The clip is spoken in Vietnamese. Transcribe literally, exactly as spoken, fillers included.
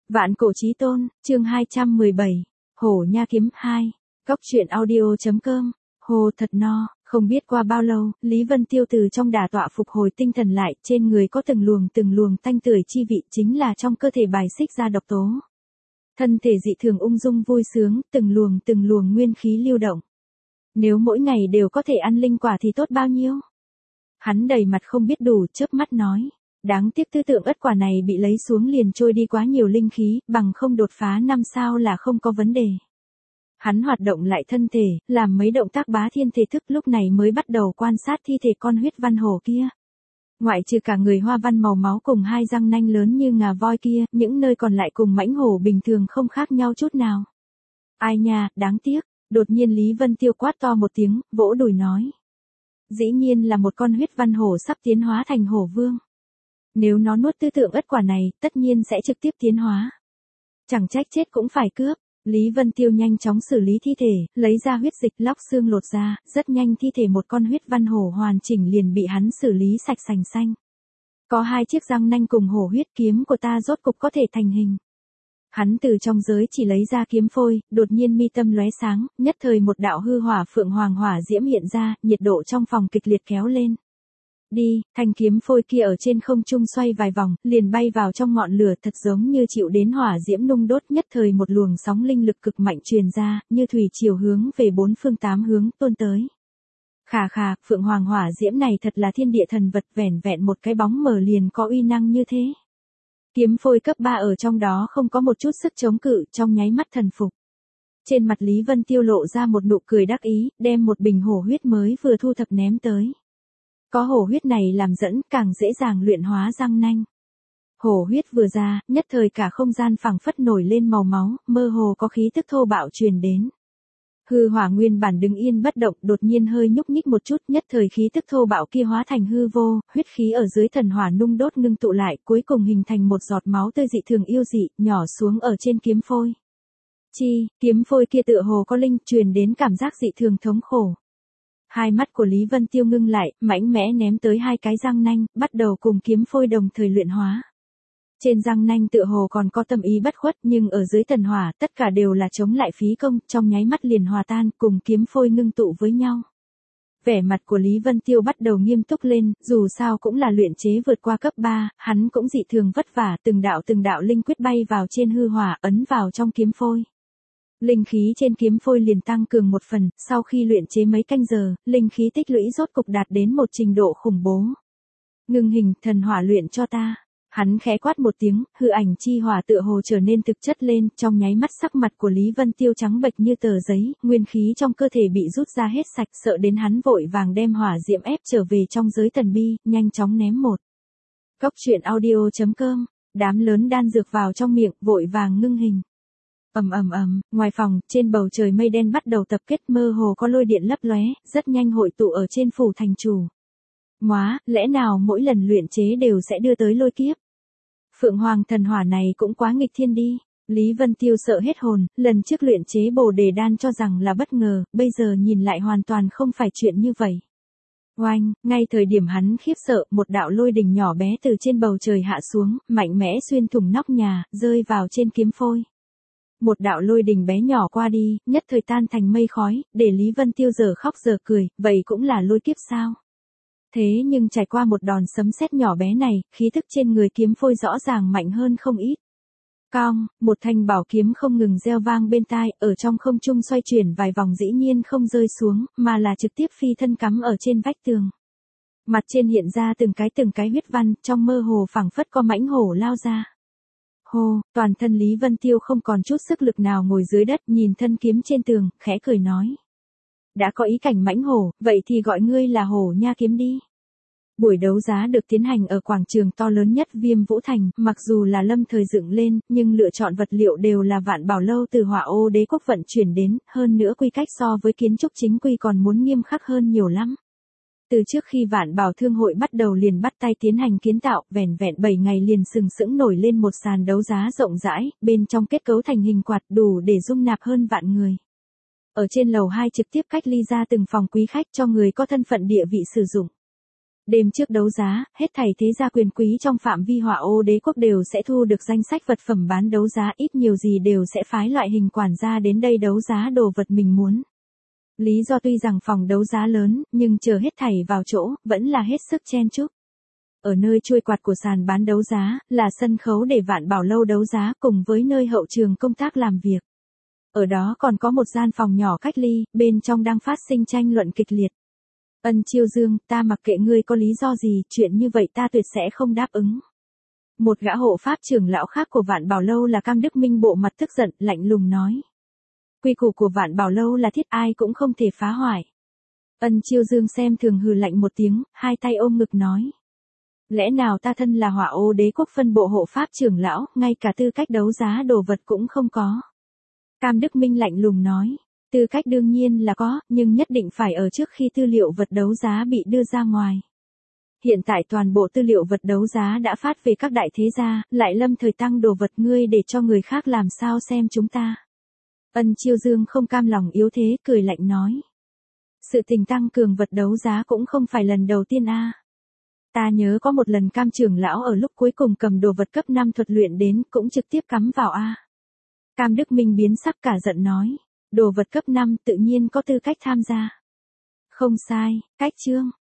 Vạn cổ chí tôn, chương hai trăm mười bảy, Hổ Nha Kiếm hai, Cốc truyện audio chấm com, hồ thật no, không biết qua bao lâu, Lý Vân Tiêu từ trong đả tọa phục hồi tinh thần lại, trên người có từng luồng từng luồng tanh tưởi chi vị chính là trong cơ thể bài xích ra độc tố. Thân thể dị thường ung dung vui sướng, từng luồng từng luồng nguyên khí lưu động. Nếu mỗi ngày đều có thể ăn linh quả thì tốt bao nhiêu? Hắn đầy mặt không biết đủ, chớp mắt nói. Đáng tiếc tư tượng ất quả này bị lấy xuống liền trôi đi quá nhiều linh khí, bằng không đột phá năm sao là không có vấn đề. Hắn hoạt động lại thân thể, làm mấy động tác bá thiên thể thức, lúc này mới bắt đầu quan sát thi thể con huyết văn hổ kia. Ngoại trừ cả người hoa văn màu máu cùng hai răng nanh lớn như ngà voi kia, những nơi còn lại cùng mãnh hổ bình thường không khác nhau chút nào. Ai nha, đáng tiếc, đột nhiên Lý Vân Tiêu quát to một tiếng, vỗ đùi nói. Dĩ nhiên là một con huyết văn hổ sắp tiến hóa thành hổ vương. Nếu nó nuốt tư tượng ất quả này, tất nhiên sẽ trực tiếp tiến hóa. Chẳng trách chết cũng phải cướp. Lý Vân Tiêu nhanh chóng xử lý thi thể, lấy ra huyết dịch lóc xương lột ra, rất nhanh thi thể một con huyết văn hổ hoàn chỉnh liền bị hắn xử lý sạch sành xanh. Có hai chiếc răng nanh cùng hổ huyết, kiếm của ta rốt cục có thể thành hình. Hắn từ trong giới chỉ lấy ra kiếm phôi, đột nhiên mi tâm lóe sáng, nhất thời một đạo hư hỏa phượng hoàng hỏa diễm hiện ra, nhiệt độ trong phòng kịch liệt kéo lên. Đi, thanh kiếm phôi kia ở trên không trung xoay vài vòng, liền bay vào trong ngọn lửa, thật giống như chịu đến hỏa diễm nung đốt, nhất thời một luồng sóng linh lực cực mạnh truyền ra, như thủy triều hướng về bốn phương tám hướng tuôn tới. Khà khà, phượng hoàng hỏa diễm này thật là thiên địa thần vật, vẻn vẹn một cái bóng mờ liền có uy năng như thế. Kiếm phôi cấp ba ở trong đó không có một chút sức chống cự, trong nháy mắt thần phục. Trên mặt Lý Vân Tiêu lộ ra một nụ cười đắc ý, đem một bình hổ huyết mới vừa thu thập ném tới. Có hổ huyết này làm dẫn, càng dễ dàng luyện hóa răng nanh. Hổ huyết vừa ra, nhất thời cả không gian phẳng phất nổi lên màu máu, mơ hồ có khí tức thô bạo truyền đến. Hư hỏa nguyên bản đứng yên bất động, đột nhiên hơi nhúc nhích một chút, nhất thời khí tức thô bạo kia hóa thành hư vô, huyết khí ở dưới thần hỏa nung đốt ngưng tụ lại, cuối cùng hình thành một giọt máu tươi dị thường yêu dị, nhỏ xuống ở trên kiếm phôi. Chi, kiếm phôi kia tựa hồ có linh, truyền đến cảm giác dị thường thống khổ. Hai mắt của Lý Vân Tiêu ngưng lại, mãnh mẽ ném tới hai cái răng nanh, bắt đầu cùng kiếm phôi đồng thời luyện hóa. Trên răng nanh tựa hồ còn có tâm ý bất khuất, nhưng ở dưới thần hỏa, tất cả đều là chống lại phí công, trong nháy mắt liền hòa tan, cùng kiếm phôi ngưng tụ với nhau. Vẻ mặt của Lý Vân Tiêu bắt đầu nghiêm túc lên, dù sao cũng là luyện chế vượt qua cấp ba, hắn cũng dị thường vất vả, từng đạo từng đạo linh quyết bay vào trên hư hỏa, ấn vào trong kiếm phôi. Linh khí trên kiếm phôi liền tăng cường một phần, sau khi luyện chế mấy canh giờ, linh khí tích lũy rốt cục đạt đến một trình độ khủng bố. Ngưng hình, thần hỏa luyện cho ta. Hắn khẽ quát một tiếng, hư ảnh chi hỏa tựa hồ trở nên thực chất lên, trong nháy mắt sắc mặt của Lý Vân Tiêu trắng bệch như tờ giấy, nguyên khí trong cơ thể bị rút ra hết sạch, sợ đến hắn vội vàng đem hỏa diễm ép trở về trong giới thần bi, nhanh chóng ném một. Cốc truyện audio chấm com, đám lớn đan dược vào trong miệng, vội vàng ngưng hình. Ầm ầm ầm, ngoài phòng, trên bầu trời mây đen bắt đầu tập kết, mơ hồ có lôi điện lấp lóe, rất nhanh hội tụ ở trên phủ thành chủ. Móa, lẽ nào mỗi lần luyện chế đều sẽ đưa tới lôi kiếp? Phượng Hoàng thần hỏa này cũng quá nghịch thiên đi. Lý Vân Tiêu sợ hết hồn, lần trước luyện chế Bồ Đề đan cho rằng là bất ngờ, bây giờ nhìn lại hoàn toàn không phải chuyện như vậy. Oanh, ngay thời điểm hắn khiếp sợ, một đạo lôi đình nhỏ bé từ trên bầu trời hạ xuống, mạnh mẽ xuyên thủng nóc nhà, rơi vào trên kiếm phôi. Một đạo lôi đình bé nhỏ qua đi, nhất thời tan thành mây khói, để Lý Vân Tiêu giờ khóc giờ cười, vậy cũng là lôi kiếp sao? Thế nhưng trải qua một đòn sấm sét nhỏ bé này, khí thức trên người kiếm phôi rõ ràng mạnh hơn không ít. Cong, một thanh bảo kiếm không ngừng reo vang bên tai, ở trong không trung xoay chuyển vài vòng dĩ nhiên không rơi xuống, mà là trực tiếp phi thân cắm ở trên vách tường. Mặt trên hiện ra từng cái từng cái huyết văn, trong mơ hồ phảng phất có mãnh hổ lao ra. Hô, toàn thân Lý Vân Tiêu không còn chút sức lực nào ngồi dưới đất, nhìn thân kiếm trên tường, khẽ cười nói. Đã có ý cảnh mãnh hổ, vậy thì gọi ngươi là Hổ Nha Kiếm đi. Buổi đấu giá được tiến hành ở quảng trường to lớn nhất Viêm Vũ Thành, mặc dù là lâm thời dựng lên, nhưng lựa chọn vật liệu đều là Vạn Bảo Lâu từ Hỏa Ô Đế quốc vận chuyển đến, hơn nữa quy cách so với kiến trúc chính quy còn muốn nghiêm khắc hơn nhiều lắm. Từ trước khi Vạn Bảo Thương hội bắt đầu liền bắt tay tiến hành kiến tạo, vẻn vẹn bảy ngày liền sừng sững nổi lên một sàn đấu giá rộng rãi, bên trong kết cấu thành hình quạt đủ để dung nạp hơn vạn người. Ở trên lầu hai trực tiếp cách ly ra từng phòng quý khách cho người có thân phận địa vị sử dụng. Đêm trước đấu giá, hết thảy thế gia quyền quý trong phạm vi Hỏa Ô Đế quốc đều sẽ thu được danh sách vật phẩm bán đấu giá, ít nhiều gì đều sẽ phái loại hình quản gia đến đây đấu giá đồ vật mình muốn. Lý do tuy rằng phòng đấu giá lớn, nhưng chờ hết thảy vào chỗ, vẫn là hết sức chen chúc. Ở nơi chuôi quạt của sàn bán đấu giá, là sân khấu để Vạn Bảo Lâu đấu giá cùng với nơi hậu trường công tác làm việc. Ở đó còn có một gian phòng nhỏ cách ly, bên trong đang phát sinh tranh luận kịch liệt. Ân Chiêu Dương, ta mặc kệ ngươi có lý do gì, chuyện như vậy ta tuyệt sẽ không đáp ứng. Một gã hộ pháp trưởng lão khác của Vạn Bảo Lâu là Cam Đức Minh bộ mặt tức giận, lạnh lùng nói. Quy củ của Vạn Bảo Lâu là thiết ai cũng không thể phá hoại. Ân Chiêu Dương xem thường hừ lạnh một tiếng, hai tay ôm ngực nói. Lẽ nào ta thân là Hỏa Ô Đế quốc phân bộ hộ pháp trưởng lão, ngay cả tư cách đấu giá đồ vật cũng không có. Cam Đức Minh lạnh lùng nói. Tư cách đương nhiên là có, nhưng nhất định phải ở trước khi tư liệu vật đấu giá bị đưa ra ngoài. Hiện tại toàn bộ tư liệu vật đấu giá đã phát về các đại thế gia, lại lâm thời tăng đồ vật ngươi để cho người khác làm sao xem chúng ta. Ân Chiêu Dương không cam lòng yếu thế, cười lạnh nói. Sự tình tăng cường vật đấu giá cũng không phải lần đầu tiên a. À. Ta nhớ có một lần Cam trưởng lão ở lúc cuối cùng cầm đồ vật cấp năm thuật luyện đến, cũng trực tiếp cắm vào a. À. Cam Đức Minh biến sắc cả giận nói. Đồ vật cấp năm tự nhiên có tư cách tham gia. Không sai, cách chương.